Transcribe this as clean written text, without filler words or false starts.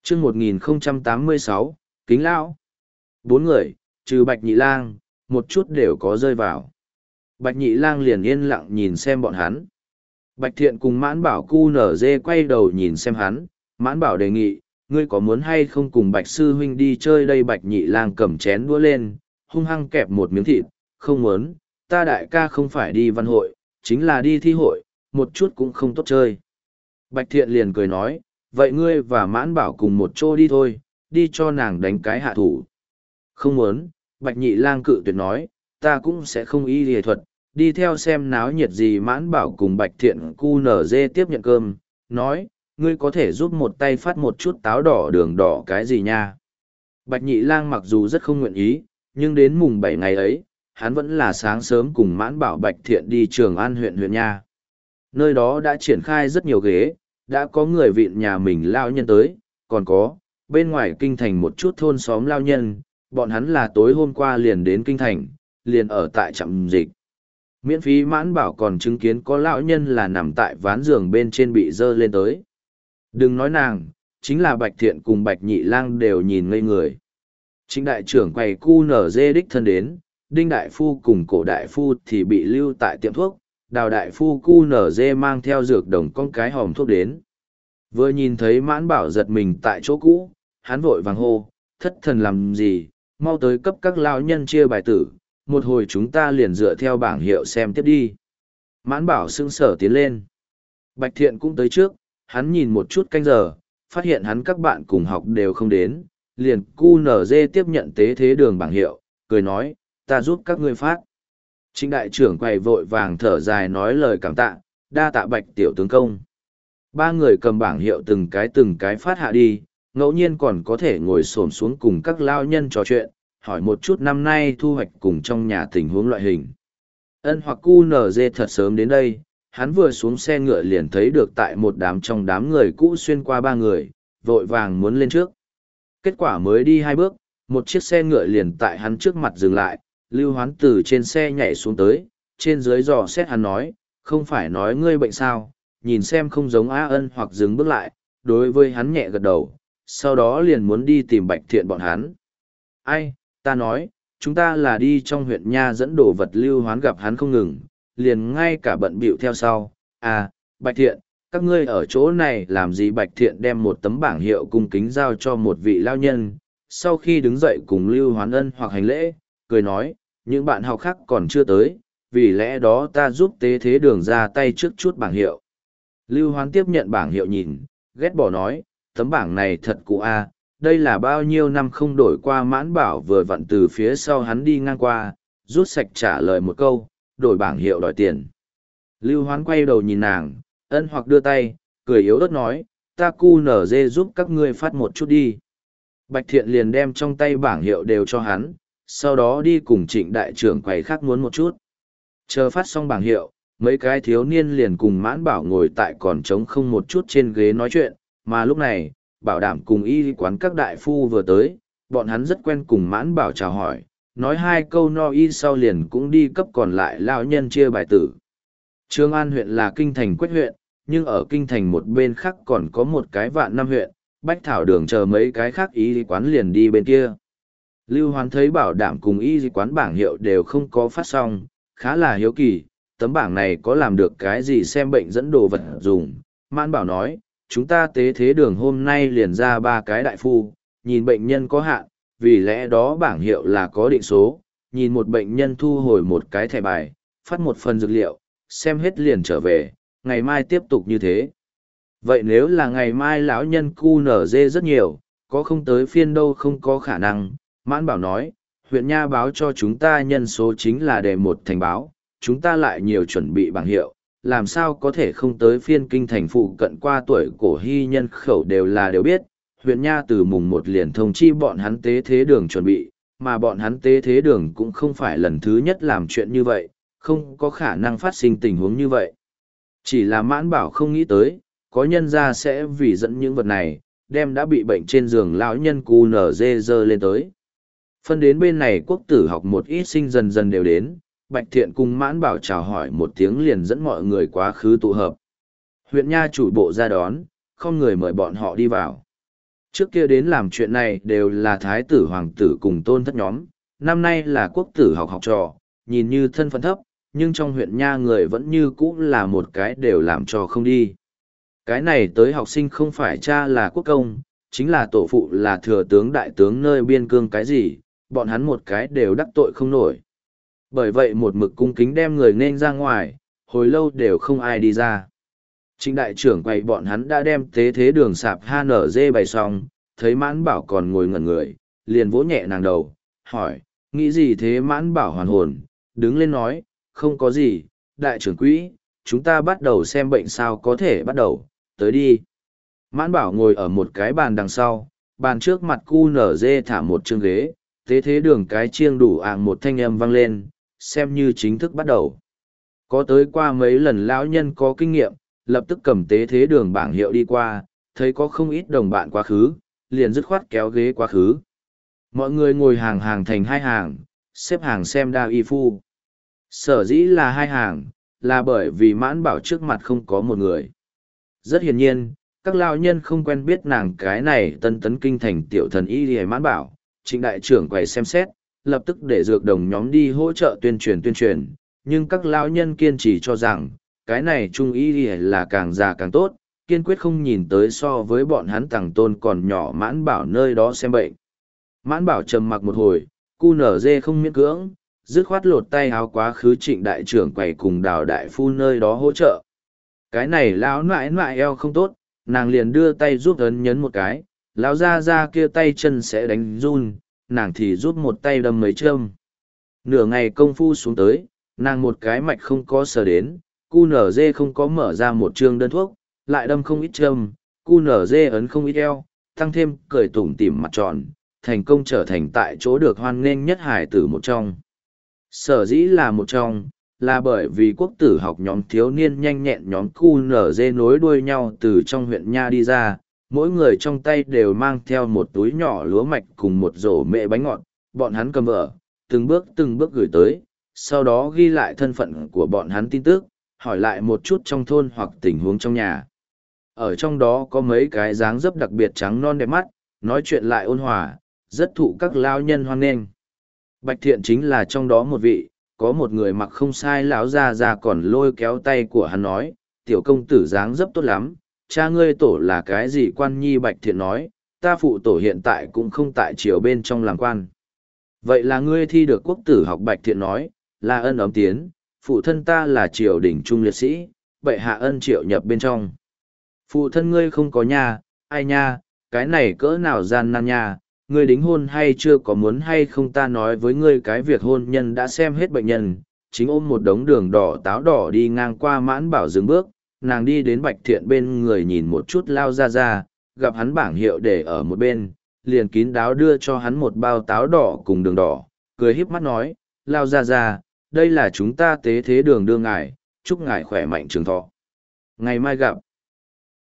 chương 1086, Kính Lão. Bốn người, trừ Bạch Nhị Lang, một chút đều có rơi vào. Bạch Nhị Lang liền yên lặng nhìn xem bọn hắn. Bạch Thiện cùng Mãn Bảo cu nở dê quay đầu nhìn xem hắn, Mãn Bảo đề nghị, ngươi có muốn hay không cùng Bạch Sư Huynh đi chơi đây? Bạch Nhị Lang cầm chén đũa lên, hung hăng kẹp một miếng thịt, không muốn, ta đại ca không phải đi văn hội, chính là đi thi hội, một chút cũng không tốt chơi. Bạch Thiện liền cười nói, vậy ngươi và Mãn Bảo cùng một chỗ đi thôi, đi cho nàng đánh cái hạ thủ. Không muốn, Bạch Nhị Lang cự tuyệt nói, ta cũng sẽ không y y thuật, đi theo xem náo nhiệt gì. Mãn Bảo cùng Bạch Thiện cu nở dê tiếp nhận cơm, nói, ngươi có thể giúp một tay phát một chút táo đỏ đường đỏ cái gì nha. Bạch Nhị Lang mặc dù rất không nguyện ý, nhưng đến mùng 7 ngày ấy, hắn vẫn là sáng sớm cùng Mãn Bảo Bạch Thiện đi Trường An huyện nha. Nơi đó đã triển khai rất nhiều ghế, đã có người vịn nhà mình lao nhân tới, còn có, bên ngoài kinh thành một chút thôn xóm lao nhân, bọn hắn là tối hôm qua liền đến kinh thành, liền ở tại trạm dịch. Miễn phí. Mãn Bảo còn chứng kiến có lão nhân là nằm tại ván giường bên trên bị dơ lên tới. Đừng nói nàng, chính là Bạch Thiện cùng Bạch Nhị Lang đều nhìn ngây người. Trịnh đại trưởng quầy cu nở dê đích thân đến, Đinh đại phu cùng Cổ đại phu thì bị lưu tại tiệm thuốc, Đào đại phu cu nở dê mang theo dược đồng con cái hòm thuốc đến. Vừa nhìn thấy Mãn Bảo giật mình tại chỗ cũ, hắn vội vàng hô, thất thần làm gì, mau tới cấp các lão nhân chia bài tử, một hồi chúng ta liền dựa theo bảng hiệu xem tiếp đi. Mãn Bảo sững sờ tiến lên. Bạch Thiện cũng tới trước, hắn nhìn một chút canh giờ, phát hiện hắn các bạn cùng học đều không đến, liền cu nở dê tiếp nhận tế thế đường bảng hiệu, cười nói, ta giúp các ngươi phát. Trịnh đại trưởng quầy vội vàng thở dài nói lời cảm tạ, đa tạ Bạch tiểu tướng công. Ba người cầm bảng hiệu từng cái phát hạ đi, ngẫu nhiên còn có thể ngồi xổm xuống cùng các lao nhân trò chuyện, hỏi một chút năm nay thu hoạch cùng trong nhà tình huống loại hình. Ân hoặc cu nở dê thật sớm đến đây, hắn vừa xuống xe ngựa liền thấy được tại một đám trong đám người cũ xuyên qua ba người, vội vàng muốn lên trước. Kết quả mới đi hai bước, một chiếc xe ngựa liền tại hắn trước mặt dừng lại, Lưu Hoán từ trên xe nhảy xuống tới, trên dưới dò xét hắn nói, không phải nói ngươi bệnh sao, nhìn xem không giống Á Ân hoặc dừng bước lại, đối với hắn nhẹ gật đầu, sau đó liền muốn đi tìm Bạch Thiện bọn hắn. Ai, ta nói, chúng ta là đi trong huyện nha dẫn đồ vật. Lưu Hoán gặp hắn không ngừng, liền ngay cả bận bịu theo sau. À, Bạch Thiện, các ngươi ở chỗ này làm gì? Bạch Thiện đem một tấm bảng hiệu cung kính giao cho một vị lao nhân, sau khi đứng dậy cùng Lưu Hoán ân hoặc hành lễ, cười nói, những bạn học khác còn chưa tới, vì lẽ đó ta giúp tế thế đường ra tay trước chút bảng hiệu. Lưu Hoán tiếp nhận bảng hiệu nhìn, ghét bỏ nói, tấm bảng này thật cũ a, đây là bao nhiêu năm không đổi qua. Mãn Bảo vừa vặn từ phía sau hắn đi ngang qua, rút sạch trả lời một câu, đổi bảng hiệu đòi tiền. Lưu Hoán quay đầu nhìn nàng, ân hoặc đưa tay, cười yếu ớt nói, ta cu nở dê giúp các ngươi phát một chút đi. Bạch Thiện liền đem trong tay bảng hiệu đều cho hắn, sau đó đi cùng Trịnh đại trưởng quầy khác muốn một chút. Chờ phát xong bảng hiệu, mấy cái thiếu niên liền cùng Mãn Bảo ngồi tại còn trống không một chút trên ghế nói chuyện, mà lúc này, Bảo Đảm cùng y quán các đại phu vừa tới, bọn hắn rất quen cùng Mãn Bảo chào hỏi, nói hai câu no y sau liền cũng đi cấp còn lại lão nhân chia bài tử. Trường An huyện là kinh thành Quách huyện, nhưng ở kinh thành một bên khác còn có một cái Vạn Năm huyện, Bách Thảo Đường chờ mấy cái khác y quán liền đi bên kia. Lưu Hoán thấy Bảo Đảm cùng y quán bảng hiệu đều không có phát xong, khá là hiếu kỳ, tấm bảng này có làm được cái gì xem bệnh dẫn đồ vật dùng. Mãn Bảo nói, chúng ta tế thế đường hôm nay liền ra 3 cái đại phu, nhìn bệnh nhân có hạn, vì lẽ đó bảng hiệu là có định số, nhìn một bệnh nhân thu hồi một cái thẻ bài, phát một phần dược liệu, xem hết liền trở về, ngày mai tiếp tục như thế. Vậy nếu là ngày mai lão nhân cu nở dê rất nhiều, có không tới phiên đâu? Không có khả năng. Mãn Bảo nói, huyện nha báo cho chúng ta nhân số chính là đề một thành báo, chúng ta lại nhiều chuẩn bị bảng hiệu, làm sao có thể không tới phiên kinh thành phụ cận qua tuổi cổ hy nhân khẩu đều biết, huyện nha từ mùng 1 liền thông chi bọn hắn tế thế đường chuẩn bị, mà bọn hắn tế thế đường cũng không phải lần thứ nhất làm chuyện như vậy, không có khả năng phát sinh tình huống như vậy. Chỉ là Mãn Bảo không nghĩ tới, có nhân ra sẽ vì dẫn những vật này, đem đã bị bệnh trên giường lão nhân cu nở dê dơ lên tới. Phân đến bên này quốc tử học một ít sinh dần dần đều đến, Bạch Thiện cùng Mãn Bảo chào hỏi một tiếng liền dẫn mọi người quá khứ tụ hợp. Huyện nha chủ bộ ra đón, không người mời bọn họ đi vào. Trước kia đến làm chuyện này đều là thái tử hoàng tử cùng tôn thất nhóm, năm nay là quốc tử học học trò, nhìn như thân phận thấp, nhưng trong huyện nha người vẫn như cũ là một cái đều làm trò không đi. Cái này tới học sinh không phải cha là quốc công, chính là tổ phụ là thừa tướng đại tướng nơi biên cương cái gì, bọn hắn một cái đều đắc tội không nổi. Bởi vậy một mực cung kính đem người nên ra ngoài, hồi lâu đều không ai đi ra. Trịnh đại trưởng quầy bọn hắn đã đem tế thế đường sạp HNG bày xong, thấy Mãn Bảo còn ngồi ngẩn người, liền vỗ nhẹ nàng đầu, hỏi, nghĩ gì thế? Mãn Bảo hoàn hồn, đứng lên nói, không có gì, đại trưởng quỹ, chúng ta bắt đầu xem bệnh sao có thể bắt đầu, tới đi. Mãn Bảo ngồi ở một cái bàn đằng sau, bàn trước mặt QNZ thả một chương ghế, tế thế đường cái chiêng đủ ạng một thanh âm vang lên, xem như chính thức bắt đầu. Có tới qua mấy lần lão nhân có kinh nghiệm, lập tức cầm tế thế đường bảng hiệu đi qua, thấy có không ít đồng bạn quá khứ, liền dứt khoát kéo ghế quá khứ. Mọi người ngồi hàng hàng thành hai hàng, xếp hàng xem đa y phu. Sở dĩ là hai hàng, là bởi vì Mãn Bảo trước mặt không có một người. Rất hiển nhiên, các lão nhân không quen biết nàng cái này tân tấn kinh thành tiểu thần y hề Mãn Bảo. Trịnh đại trưởng quầy xem xét, lập tức để dược đồng nhóm đi hỗ trợ tuyên truyền, nhưng các lão nhân kiên trì cho rằng, cái này trung y là càng già càng tốt, kiên quyết không nhìn tới so với bọn hắn tàng tôn còn nhỏ Mãn Bảo nơi đó xem bệnh. Mãn Bảo trầm mặc một hồi, QNZ không miễn cưỡng, dứt khoát lột tay áo quá khứ Trịnh đại trưởng quầy cùng Đào đại phu nơi đó hỗ trợ. Cái này lão nại nại eo không tốt, nàng liền đưa tay giúp ấn nhấn một cái, lão ra kia tay chân sẽ đánh run, nàng thì giúp một tay đâm mấy châm. Nửa ngày công phu xuống tới, nàng một cái mạch không có sờ đến, QNZ không có mở ra một chương đơn thuốc, lại đâm không ít châm, QNZ ấn không ít eo, tăng thêm cười tủm tỉm mặt tròn, thành công trở thành tại chỗ được hoan nghênh nhất hải tử một trong. Sở dĩ là một trong, là bởi vì quốc tử học nhóm thiếu niên nhanh nhẹn nhóm QNZ nối đuôi nhau từ trong huyện nha đi ra, mỗi người trong tay đều mang theo một túi nhỏ lúa mạch cùng một rổ mệ bánh ngọt, bọn hắn cầm vở, từng bước gửi tới, sau đó ghi lại thân phận của bọn hắn tin tức, hỏi lại một chút trong thôn hoặc tình huống trong nhà. Ở trong đó có mấy cái dáng dấp đặc biệt trắng non đẹp mắt, nói chuyện lại ôn hòa, rất thụ các lao nhân hoan nghênh. Bạch Thiện chính là trong đó một vị, có một người mặc không sai lão ra còn lôi kéo tay của hắn nói, tiểu công tử dáng dấp tốt lắm, cha ngươi tổ là cái gì quan nhi? Bạch Thiện nói, ta phụ tổ hiện tại cũng không tại triều bên trong làm quan. Vậy là ngươi thi được quốc tử học? Bạch Thiện nói, là ân ấm tiến, phụ thân ta là triều đình trung liệt sĩ, bệ hạ ân triệu nhập bên trong. Phụ thân ngươi không có nhà, ai nha, cái này cỡ nào gian nan nha, ngươi đính hôn hay chưa, có muốn hay không ta nói với ngươi cái việc hôn nhân đã xem hết bệnh nhân. Chính ôm một đống đường đỏ táo đỏ đi ngang qua Mãn Bảo dừng bước, nàng đi đến Bạch Thiện bên người nhìn một chút lao ra, gặp hắn bảng hiệu để ở một bên, liền kín đáo đưa cho hắn một bao táo đỏ cùng đường đỏ, cười híp mắt nói, lao ra, đây là chúng ta tế thế đường đưa ngài, chúc ngài khỏe mạnh trường thọ. Ngày mai gặp.